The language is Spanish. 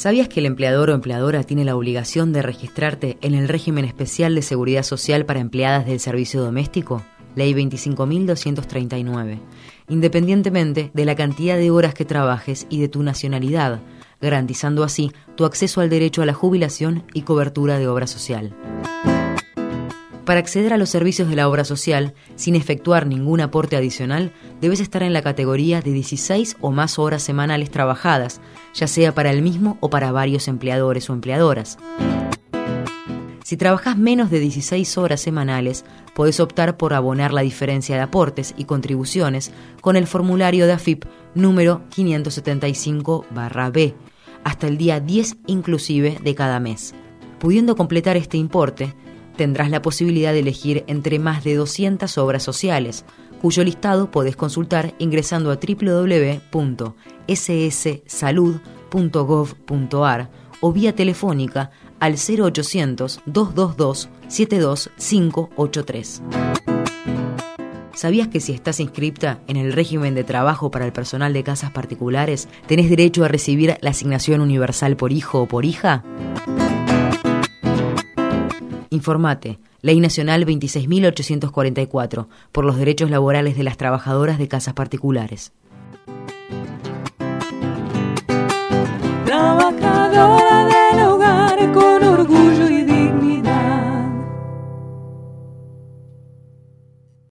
¿Sabías que el empleador o empleadora tiene la obligación de registrarte en el régimen especial de seguridad social para empleadas del servicio doméstico? Ley 25.239. Independientemente de la cantidad de horas que trabajes y de tu nacionalidad, garantizando así tu acceso al derecho a la jubilación y cobertura de obra social. Para acceder a los servicios de la obra social, sin efectuar ningún aporte adicional, debes estar en la categoría de 16 o más horas semanales trabajadas, ya sea para el mismo o para varios empleadores o empleadoras. Si trabajas menos de 16 horas semanales, podés optar por abonar la diferencia de aportes y contribuciones con el formulario de AFIP número 575/B, hasta el día 10 inclusive de cada mes. Pudiendo completar este importe, tendrás la posibilidad de elegir entre más de 200 obras sociales, cuyo listado podés consultar ingresando a www.sssalud.gov.ar o vía telefónica al 0800-222-72583. ¿Sabías que si estás inscripta en el régimen de trabajo para el personal de casas particulares, tenés derecho a recibir la asignación universal por hijo o por hija? Informate, Ley Nacional 26.844, por los derechos laborales de las trabajadoras de casas particulares. Trabajar.